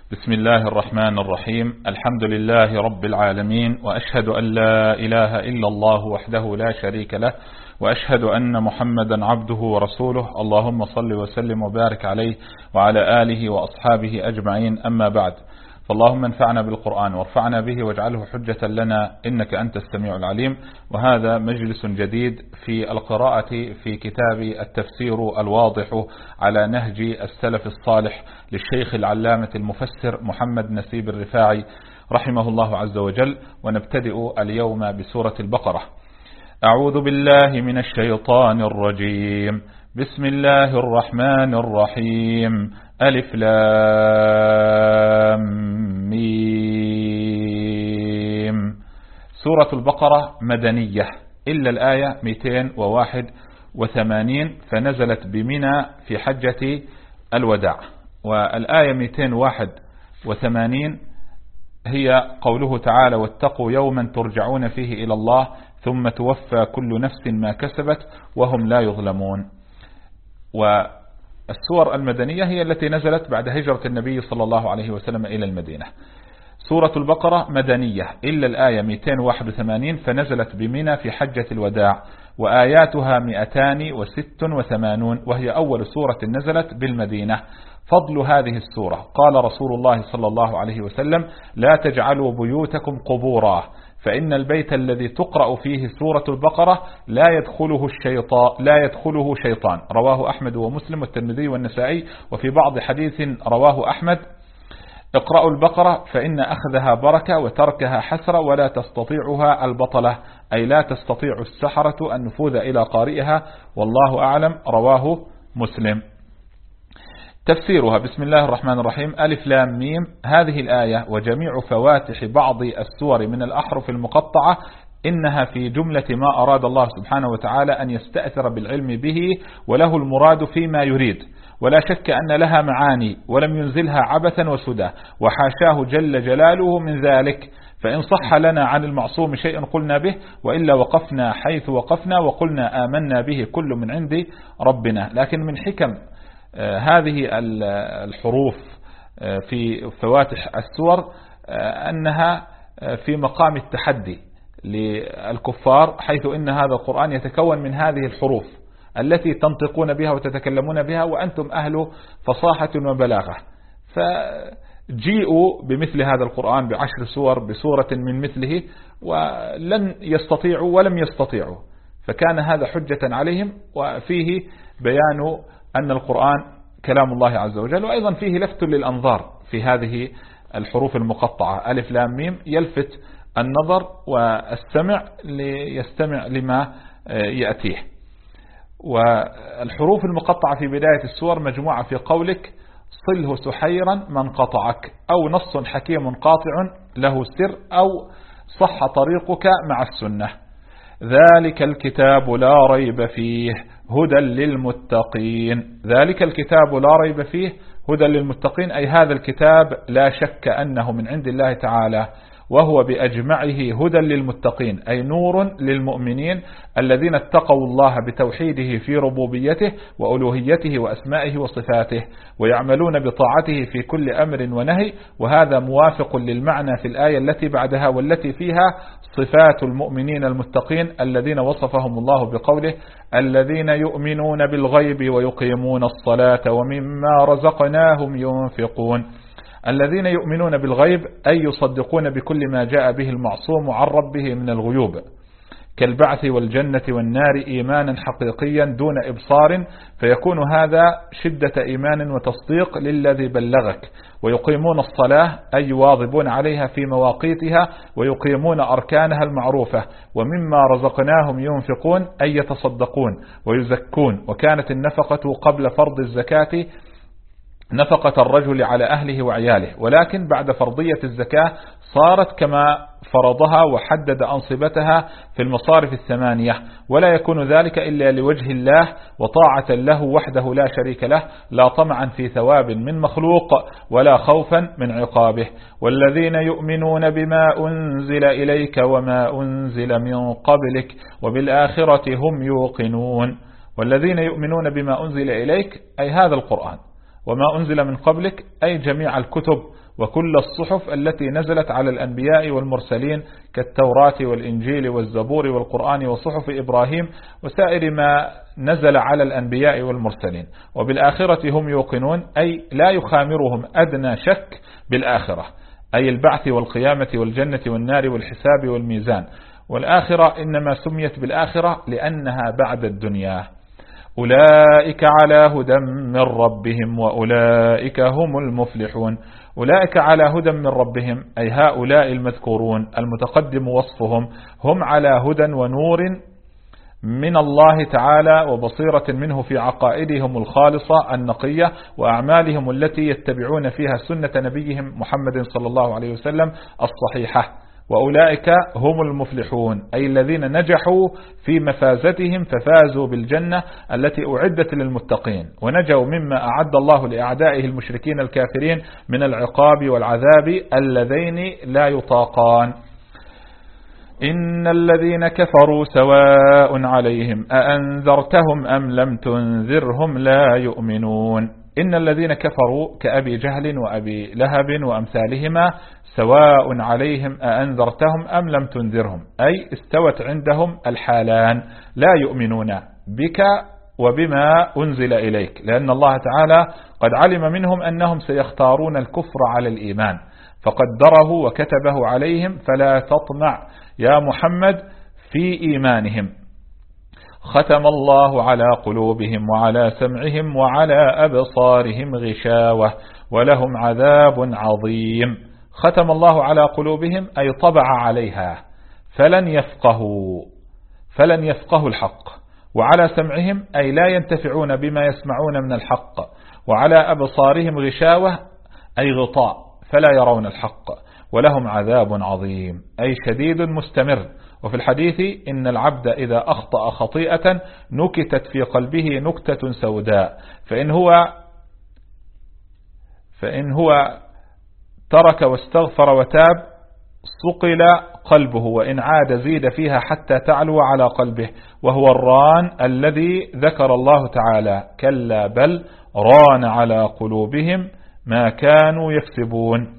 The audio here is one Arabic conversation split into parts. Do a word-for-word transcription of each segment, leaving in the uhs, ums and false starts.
بسم الله الرحمن الرحيم. الحمد لله رب العالمين، وأشهد أن لا إله إلا الله وحده لا شريك له، وأشهد أن محمدا عبده ورسوله. اللهم صل وسلم وبارك عليه وعلى آله وأصحابه أجمعين. أما بعد، فاللهم انفعنا بالقرآن وارفعنا به واجعله حجة لنا إنك أنت السميع العليم. وهذا مجلس جديد في القراءة في كتاب التفسير الواضح على نهج السلف الصالح للشيخ العلامة المفسر محمد نسيب الرفاعي رحمه الله عز وجل. ونبتدئ اليوم بسورة البقرة. أعوذ بالله من الشيطان الرجيم. بسم الله الرحمن الرحيم. ألف لام ميم. سورة البقرة مدنية إلا الآية مئتين وواحد وثمانين، فنزلت بمنى في حجة الوداع. والآية مئتين وواحد وثمانين هي قوله تعالى: واتقوا يوما ترجعون فيه إلى الله ثم توفى كل نفس ما كسبت وهم لا يظلمون. والسور المدنية هي التي نزلت بعد هجرة النبي صلى الله عليه وسلم إلى المدينة. سورة البقرة مدنية إلا الآية مئتين وواحد وثمانين، فنزلت بمنى في حجة الوداع، وآياتها مئتان وست وثمانون، وهي أول سورة نزلت بالمدينة. فضل هذه السورة: قال رسول الله صلى الله عليه وسلم: لا تجعلوا بيوتكم قبورا، فإن البيت الذي تقرأ فيه سورة البقرة لا يدخله الشيطان لا يدخله شيطان. رواه أحمد ومسلم والترمذي والنسائي. وفي بعض حديث رواه أحمد: اقرأوا البقرة فإن أخذها بركة وتركها حسرة ولا تستطيعها البطلة، أي لا تستطيع السحرة النفوذ إلى قارئها، والله أعلم. رواه مسلم. تفسيرها: بسم الله الرحمن الرحيم. ألف لام ميم. هذه الآية وجميع فواتح بعض السور من الأحرف المقطعة إنها في جملة ما أراد الله سبحانه وتعالى أن يستأثر بالعلم به وله المراد فيما يريد، ولا شك أن لها معاني ولم ينزلها عبثا وسدى، وحاشاه جل جلاله من ذلك. فإن صح لنا عن المعصوم شيء قلنا به، وإلا وقفنا حيث وقفنا وقلنا آمنا به كل من عند ربنا. لكن من حكم هذه الحروف في فواتح السور أنها في مقام التحدي للكفار، حيث إن هذا القرآن يتكون من هذه الحروف التي تنطقون بها وتتكلمون بها، وأنتم أهل فصاحة وبلاغة. فجيئوا بمثل هذا القرآن بعشر سور بسورة من مثله، ولن يستطيعوا ولم يستطيعوا، فكان هذا حجة عليهم. وفيه بيان أن القرآن كلام الله عز وجل، وأيضا فيه لفت للأنظار في هذه الحروف المقطعة. ألف لام ميم يلفت النظر والسمع ليستمع لما يأتيه. والحروف المقطعة في بداية السور مجموعة في قولك: صله سحيرا من قطعك، أو نص حكيم قاطع له سر، أو صح طريقك مع السنة. ذلك الكتاب لا ريب فيه هدى للمتقين. ذلك الكتاب لا ريب فيه هدى للمتقين، أي هذا الكتاب لا شك أنه من عند الله تعالى، وهو بأجمعه هدى للمتقين، أي نور للمؤمنين الذين اتقوا الله بتوحيده في ربوبيته وألوهيته وأسمائه وصفاته، ويعملون بطاعته في كل أمر ونهي. وهذا موافق للمعنى في الآية التي بعدها والتي فيها صفات المؤمنين المتقين الذين وصفهم الله بقوله: الذين يؤمنون بالغيب ويقيمون الصلاة ومما رزقناهم ينفقون. الذين يؤمنون بالغيب أي يصدقون بكل ما جاء به المعصوم عن ربه من الغيوب، كالبعث والجنة والنار، إيمانا حقيقيا دون إبصار، فيكون هذا شدة إيمان وتصديق للذي بلغك. ويقيمون الصلاة أي يواظبون عليها في مواقيتها، ويقيمون أركانها المعروفة. ومما رزقناهم ينفقون أي يتصدقون ويزكون. وكانت النفقة قبل فرض الزكاة نفقة الرجل على أهله وعياله، ولكن بعد فرضية الزكاة صارت كما فرضها وحدد أنصبتها في المصارف الثمانية، ولا يكون ذلك إلا لوجه الله وطاعة له وحده لا شريك له، لا طمعا في ثواب من مخلوق ولا خوفا من عقابه. والذين يؤمنون بما أنزل إليك وما أنزل من قبلك وبالآخرة هم يوقنون. والذين يؤمنون بما أنزل إليك أي هذا القرآن، وما أنزل من قبلك أي جميع الكتب وكل الصحف التي نزلت على الأنبياء والمرسلين كالتوراة والإنجيل والزبور والقرآن وصحف إبراهيم وسائر ما نزل على الأنبياء والمرسلين. وبالآخرة هم يوقنون، أي لا يخامرهم أدنى شك بالآخرة، أي البعث والقيامة والجنة والنار والحساب والميزان. والآخرة إنما سميت بالآخرة لأنها بعد الدنيا. أولئك على هدى من ربهم وأولئك هم المفلحون. أولئك على هدى من ربهم أي هؤلاء المذكورون المتقدم وصفهم، هم على هدى ونور من الله تعالى وبصيرة منه في عقائدهم الخالصة النقية وأعمالهم التي يتبعون فيها سنة نبيهم محمد صلى الله عليه وسلم الصحيحة. وأولئك هم المفلحون أي الذين نجحوا في مفازتهم ففازوا بالجنة التي أعدت للمتقين، ونجوا مما أعد الله لأعدائه المشركين الكافرين من العقاب والعذاب اللذين لا يطاقان. إن الذين كفروا سواء عليهم أأنذرتهم أم لم تنذرهم لا يؤمنون. إن الذين كفروا كأبي جهل وأبي لهب وأمثالهما سواء عليهم أأنذرتهم أم لم تنذرهم، أي استوت عندهم الحالان، لا يؤمنون بك وبما أنزل إليك، لأن الله تعالى قد علم منهم أنهم سيختارون الكفر على الإيمان فقدره وكتبه عليهم، فلا تطمع يا محمد في إيمانهم. ختم الله على قلوبهم وعلى سمعهم وعلى أبصارهم غشاوة ولهم عذاب عظيم. ختم الله على قلوبهم أي طبع عليها فلن يفقهوا فلن يفقهوا الحق، وعلى سمعهم أي لا ينتفعون بما يسمعون من الحق، وعلى أبصارهم غشاوة أي غطاء فلا يرون الحق، ولهم عذاب عظيم أي شديد مستمر. وفي الحديث إن العبد إذا أخطأ خطيئة نكتت في قلبه نكتة سوداء، فإن هو فإن هو ترك واستغفر وتاب صقل قلبه، وإن عاد زيد فيها حتى تعلو على قلبه، وهو الران الذي ذكر الله تعالى كلا بل ران على قلوبهم ما كانوا يكسبون.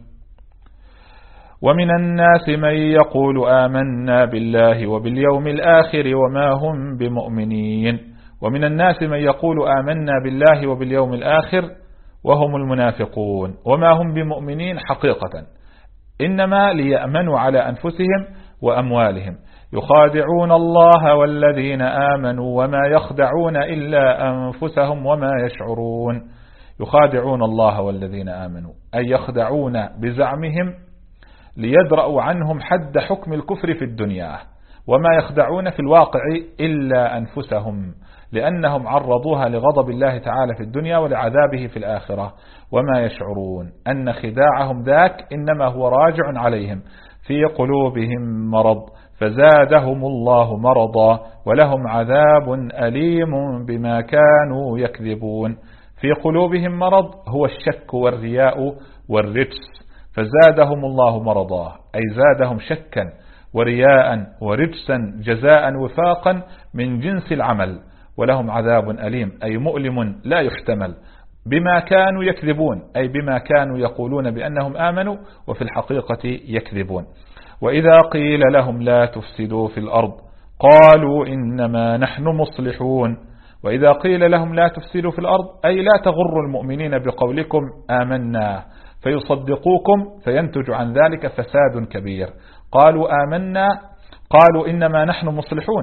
ومن الناس من يقول آمنا بالله وباليوم الآخر وما هم بمؤمنين. ومن الناس من يقول آمنا بالله وباليوم الآخر وهم المنافقون، وما هم بمؤمنين حقيقة، إنما ليأمنوا على أنفسهم وأموالهم، يخادعون الله والذين آمنوا وما يخدعون إلا أنفسهم وما يشعرون. يخادعون الله والذين آمنوا أي يخدعون بزعمهم ليدرأوا عنهم حد حكم الكفر في الدنيا، وما يخدعون في الواقع إلا أنفسهم، لأنهم عرضوها لغضب الله تعالى في الدنيا ولعذابه في الآخرة، وما يشعرون أن خداعهم ذاك إنما هو راجع عليهم في قلوبهم مرض فزادهم الله مرضا ولهم عذاب أليم بما كانوا يكذبون. في قلوبهم مرض هو الشك والرياء والرجس، فزادهم الله مرضا أي زادهم شكا ورياء ورجسا جزاء وفاقا من جنس العمل، ولهم عذاب أليم أي مؤلم لا يحتمل بما كانوا يكذبون، أي بما كانوا يقولون بأنهم آمنوا وفي الحقيقة يكذبون. وإذا قيل لهم لا تفسدوا في الأرض قالوا إنما نحن مصلحون. وإذا قيل لهم لا تفسدوا في الأرض أي لا تغروا المؤمنين بقولكم آمنا فيصدقوكم فينتج عن ذلك فساد كبير. قالوا آمنا قالوا إنما نحن مصلحون.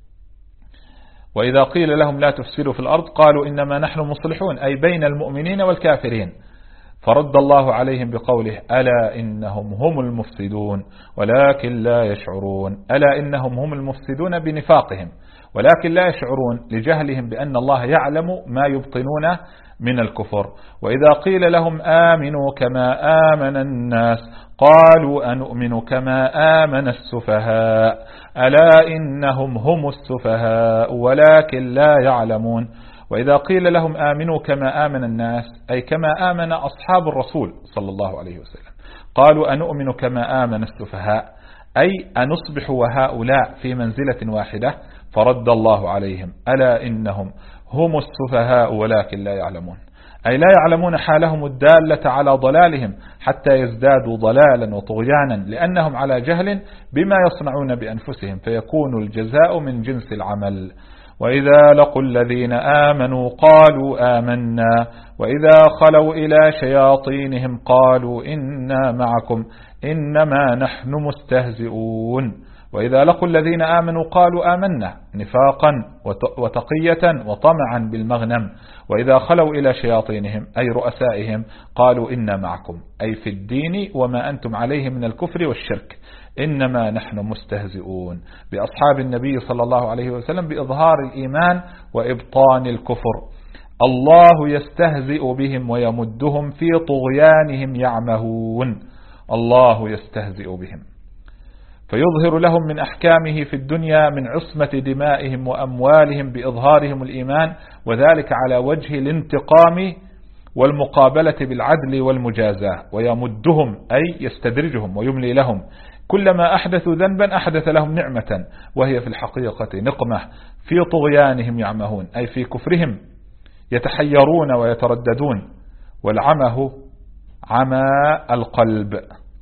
وإذا قيل لهم لا تفسدوا في الأرض قالوا إنما نحن مصلحون أي بين المؤمنين والكافرين، فرد الله عليهم بقوله ألا إنهم هم المفسدون ولكن لا يشعرون. ألا إنهم هم المفسدون بنفاقهم ولكن لا يشعرون لجهلهم بأن الله يعلم ما يبطنون من الكفر. وإذا قيل لهم آمنوا كما آمن الناس قالوا أنؤمن كما آمن السفهاء ألا إنهم هم السفهاء ولكن لا يعلمون. وإذا قيل لهم آمنوا كما آمن الناس أي كما آمن أصحاب الرسول صلى الله عليه وسلم قالوا أنؤمن كما آمن السفهاء أي أنصبح وهؤلاء في منزلة واحدة، فرد الله عليهم ألا إنهم هم السفهاء ولكن لا يعلمون. أي لا يعلمون حالهم الدالة على ضلالهم حتى يزدادوا ضلالا وطغيانا لأنهم على جهل بما يصنعون بأنفسهم، فيكون الجزاء من جنس العمل. وإذا لقوا الذين آمنوا قالوا آمنا وإذا خلوا إلى شياطينهم قالوا إنا معكم إنما نحن مستهزئون. وإذا لقوا الذين آمنوا قالوا آمنا نفاقا وتقية وطمعا بالمغنم. وإذا خلوا إلى شياطينهم أي رؤسائهم قالوا إنا معكم أي في الدين وما أنتم عليه من الكفر والشرك، إنما نحن مستهزئون بأصحاب النبي صلى الله عليه وسلم بإظهار الإيمان وإبطان الكفر. الله يستهزئ بهم ويمدهم في طغيانهم يعمهون. الله يستهزئ بهم فيظهر لهم من أحكامه في الدنيا من عصمة دمائهم وأموالهم بإظهارهم الإيمان، وذلك على وجه الانتقام والمقابلة بالعدل والمجازاة. ويمدهم أي يستدرجهم ويملي لهم، كلما أحدثوا ذنبا أحدث لهم نعمة وهي في الحقيقة نقمة في طغيانهم يعمهون أي في كفرهم يتحيرون ويترددون. والعمه عمى القلب.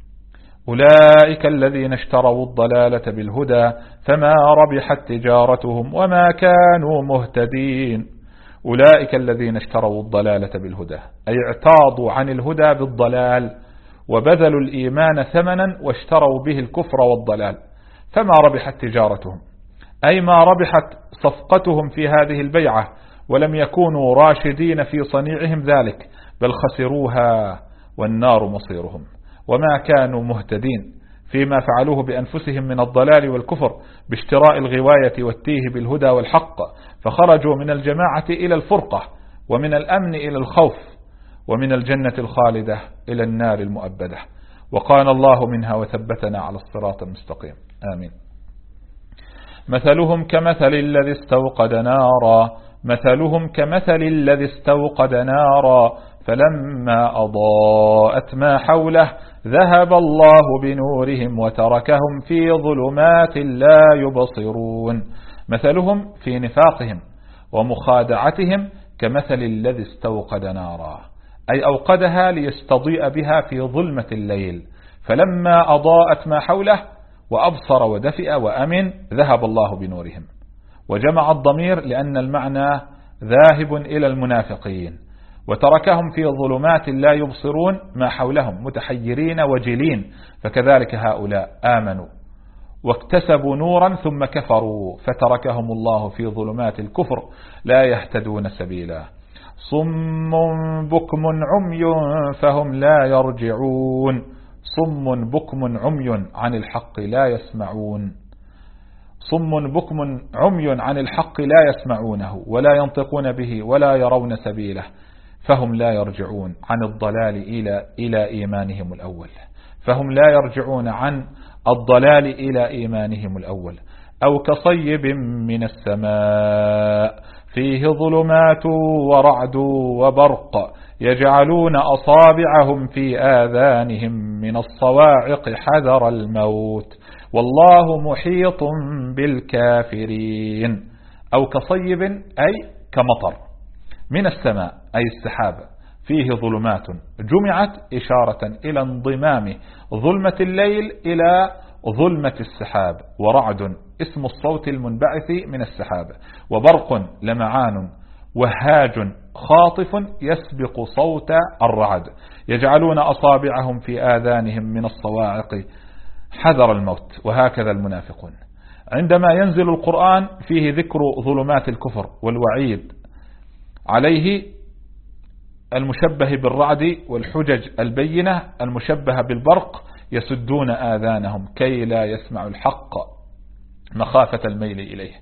أولئك الذين اشتروا الضلالة بالهدى فما ربحت تجارتهم وما كانوا مهتدين. أولئك الذين اشتروا الضلالة بالهدى أي اعتاضوا عن الهدى بالضلال وبذلوا الإيمان ثمنا واشتروا به الكفر والضلال، فما ربحت تجارتهم أي ما ربحت صفقتهم في هذه البيعة، ولم يكونوا راشدين في صنيعهم ذلك بل خسروها والنار مصيرهم. وما كانوا مهتدين فيما فعلوه بأنفسهم من الضلال والكفر باشتراء الغواية والتيه بالهدى والحق، فخرجوا من الجماعة إلى الفرقة ومن الأمن إلى الخوف ومن الجنة الخالدة إلى النار المؤبدة. وقال الله منها وثبتنا على الصراط المستقيم. آمين. مثلهم كمثل الذي استوقد نارا مثلهم كمثل الذي استوقد نارا فلما أضاءت ما حوله ذهب الله بنورهم وتركهم في ظلمات لا يبصرون. مثلهم في نفاقهم ومخادعتهم كمثل الذي استوقد نارا أي أوقدها ليستضيء بها في ظلمة الليل، فلما أضاءت ما حوله وأبصر ودفئ وأمن ذهب الله بنورهم. وجمع الضمير لأن المعنى ذاهب إلى المنافقين، وتركهم في ظلمات لا يبصرون ما حولهم متحيرين وجلين، فكذلك هؤلاء آمنوا واكتسبوا نورا ثم كفروا فتركهم الله في ظلمات الكفر لا يهتدون سبيلا. صم بكم عمي فهم لا يرجعون. صم بكم عمي عن الحق لا يسمعون. صم بكم عمي عن الحق لا يسمعونه ولا ينطقون به ولا يرون سبيله، فهم لا يرجعون عن الضلال إلى إلى إيمانهم الأول. فهم لا يرجعون عن الضلال إلى إيمانهم الأول. أو كصيب من السماء فيه ظلمات ورعد وبرق يجعلون أصابعهم في آذانهم من الصواعق حذر الموت والله محيط بالكافرين. أو كصيب أي كمطر من السماء أي السحاب فيه ظلمات جمعت إشارة إلى انضمام ظلمة الليل إلى ظلمة السحاب، ورعد اسم الصوت المنبعث من السحاب، وبرق لمعان وهاج خاطف يسبق صوت الرعد. يجعلون أصابعهم في آذانهم من الصواعق حذر الموت. وهكذا المنافقون. عندما ينزل القرآن فيه ذكر ظلمات الكفر والوعيد عليه المشبه بالرعد والحجج البينة المشبهة بالبرق يسدون آذانهم كي لا يسمعوا الحق مخافة الميل إليه.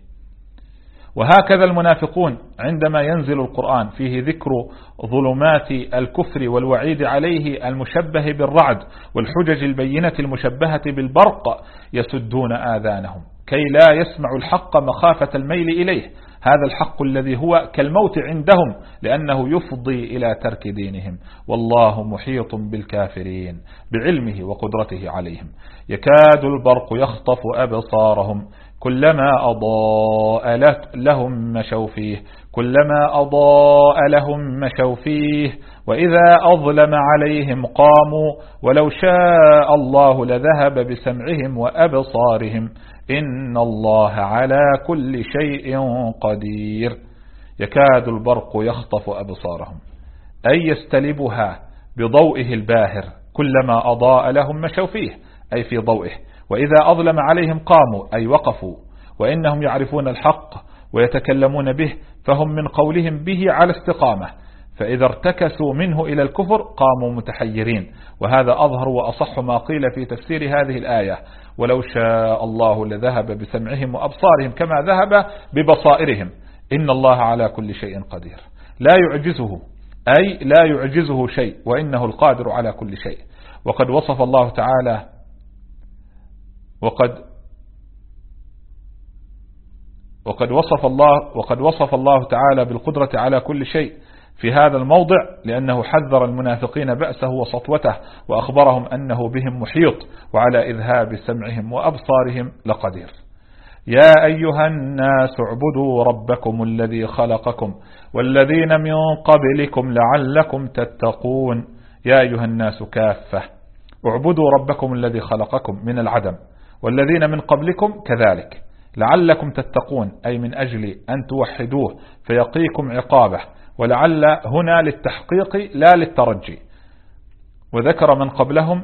وهكذا المنافقون عندما ينزل القرآن فيه ذكر ظلمات الكفر والوعيد عليه المشبه بالرعد والحجج البينة المشبهة بالبرق يسدون آذانهم كي لا يسمعوا الحق مخافة الميل إليه. هذا الحق الذي هو كالموت عندهم لأنه يفضي إلى ترك دينهم. والله محيط بالكافرين بعلمه وقدرته عليهم. يكاد البرق يخطف أبصارهم كلما أضاء لهم مشوا فيه كلما أضاء لهم مشوا فيه وإذا أظلم عليهم قاموا ولو شاء الله لذهب بسمعهم وأبصارهم إن الله على كل شيء قدير. يكاد البرق يخطف أبصارهم أي يستلبها بضوئه الباهر، كلما أضاء لهم مشوا فيه أي في ضوئه، وإذا أظلم عليهم قاموا أي وقفوا، وإنهم يعرفون الحق ويتكلمون به فهم من قولهم به على استقامة، فإذا ارتكسوا منه إلى الكفر قاموا متحيرين. وهذا أظهر وأصح ما قيل في تفسير هذه الآية، ولو شاء الله لذهب بسمعهم وأبصارهم كما ذهب ببصائرهم إن الله على كل شيء قدير. لا يعجزه أي لا يعجزه شيء، وإنه القادر على كل شيء. وقد وصف الله تعالى وقد وقد وصف الله وقد وصف الله تعالى بالقدرة على كل شيء في هذا الموضع، لأنه حذر المنافقين بأسه وسطوته وأخبرهم أنه بهم محيط وعلى إذهاب سمعهم وأبصارهم لقدير. يا أيها الناس اعبدوا ربكم الذي خلقكم والذين من قبلكم لعلكم تتقون. يا أيها الناس كافة اعبدوا ربكم الذي خلقكم من العدم والذين من قبلكم كذلك لعلكم تتقون، أي من أجل أن توحدوه فيقيكم عقابه، ولعل هنا للتحقيق لا للترجي. وذكر من قبلهم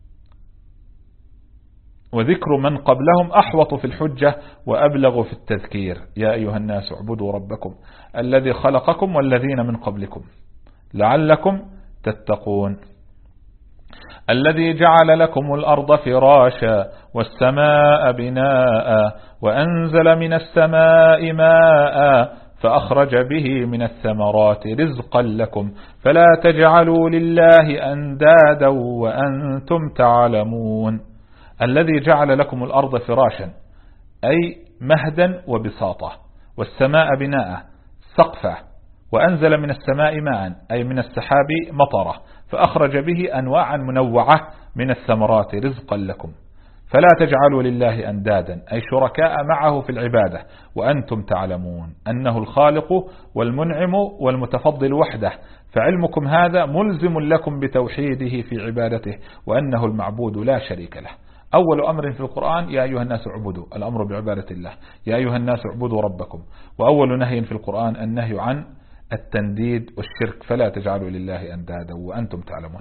وذكر من قبلهم أحوط في الحجة وأبلغ في التذكير. يا أيها الناس اعبدوا ربكم الذي خلقكم والذين من قبلكم لعلكم تتقون. الذي جعل لكم الأرض فراشا والسماء بناء وأنزل من السماء ماء فأخرج به من الثمرات رزقا لكم فلا تجعلوا لله أندادا وأنتم تعلمون. الذي جعل لكم الأرض فراشا أي مهدا وبساطة، والسماء بناء سقفا، وأنزل من السماء ماء أي من السحاب مطرة، فأخرج به أنواعا منوعة من الثمرات رزقا لكم فلا تجعلوا لله أندادا أي شركاء معه في العبادة وأنتم تعلمون أنه الخالق والمنعم والمتفضل وحده، فعلمكم هذا ملزم لكم بتوحيده في عبادته وأنه المعبود لا شريك له. أول أمر في القرآن يا أيها الناس اعبدوا، الأمر بعبادة الله. يا أيها الناس اعبدوا ربكم. وأول نهي في القرآن النهي عن التنديد والشرك فلا تجعلوا لله أندادا وأنتم تعلمون.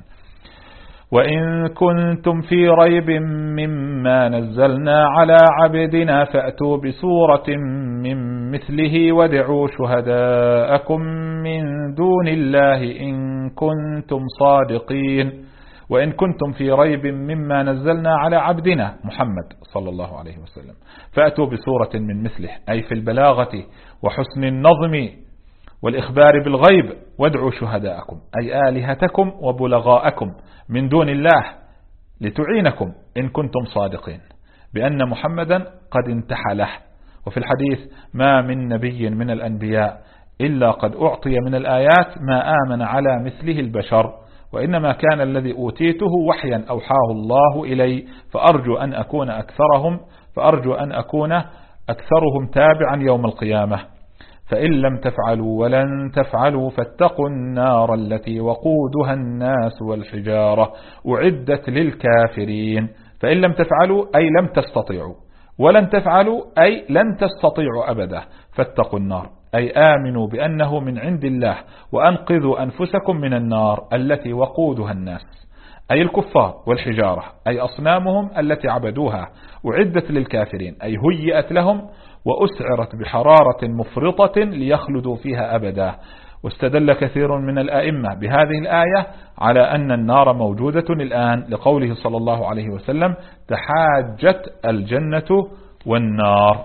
وإن كنتم في ريب مما نزلنا على عبدنا فأتوا بسورة من مثله وادعوا شهداءكم من دون الله إن كنتم صادقين. وإن كنتم في ريب مما نزلنا على عبدنا محمد صلى الله عليه وسلم فأتوا بسورة من مثله أي في البلاغة وحسن النظم والإخبار بالغيب، وادعوا شهداءكم أي آلهتكم وبلغاءكم من دون الله لتعينكم إن كنتم صادقين بأن محمدا قد انتحله. وفي الحديث ما من نبي من الأنبياء إلا قد أعطي من الآيات ما آمن على مثله البشر، وإنما كان الذي أوتيته وحيا أوحاه الله إلي، فأرجو أن أكون أكثرهم فأرجو أن أكون أكثرهم تابعا يوم القيامة. فإن لم تفعلوا ولن تفعلوا فاتقوا النار التي وقودها الناس والحجارة أعدت للكافرين. فإن لم تفعلوا أي لم تستطيعوا، ولن تفعلوا أي لن تستطيعوا أبدا، فاتقوا النار أي آمنوا بأنه من عند الله وأنقذوا أنفسكم من النار التي وقودها الناس أي الكفار والحجارة أي أصنامهم التي عبدوها، أعدت للكافرين أي هيئت لهم وأسعرت بحرارة مفرطة ليخلدوا فيها أبدا. واستدل كثير من الآئمة بهذه الآية على أن النار موجودة الآن لقوله صلى الله عليه وسلم تحاجت الجنة والنار.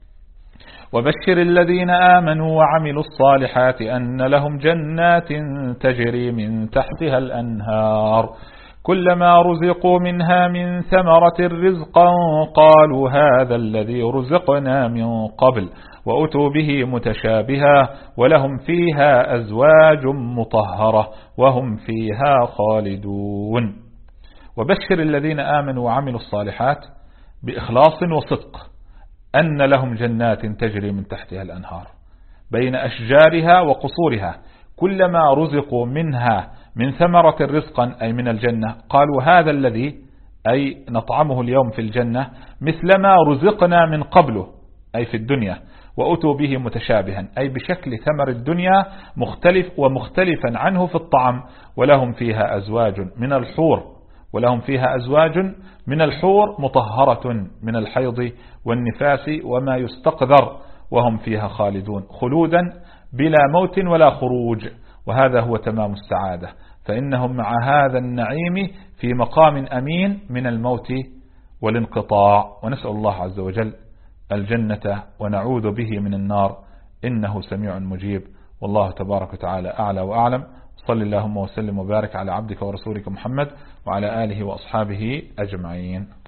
وبشر الذين آمنوا وعملوا الصالحات أن لهم جنات تجري من تحتها الأنهار كلما رزقوا منها من ثمرة رزقا قالوا هذا الذي رزقنا من قبل وأتوا به متشابها ولهم فيها أزواج مطهرة وهم فيها خالدون. وبشر الذين آمنوا وعملوا الصالحات بإخلاص وصدق أن لهم جنات تجري من تحتها الأنهار، بين أشجارها وقصورها، كلما رزقوا منها من ثمرة رزقا أي من الجنة قالوا هذا الذي أي نطعمه اليوم في الجنة مثلما رزقنا من قبله أي في الدنيا، وأتوا به متشابها أي بشكل ثمر الدنيا مختلف ومختلفا عنه في الطعم. ولهم فيها أزواج من الحور ولهم فيها أزواج من الحور مطهرة من الحيض والنفاس وما يستقذر وهم فيها خالدون خلودا بلا موت ولا خروج. وهذا هو تمام السعادة، فإنهم مع هذا النعيم في مقام أمين من الموت والانقطاع. ونسأل الله عز وجل الجنة ونعوذ به من النار إنه سميع مجيب. والله تبارك وتعالى أعلى وأعلم. صل اللهم وسلم وبارك على عبدك ورسولك محمد وعلى آله وأصحابه أجمعين.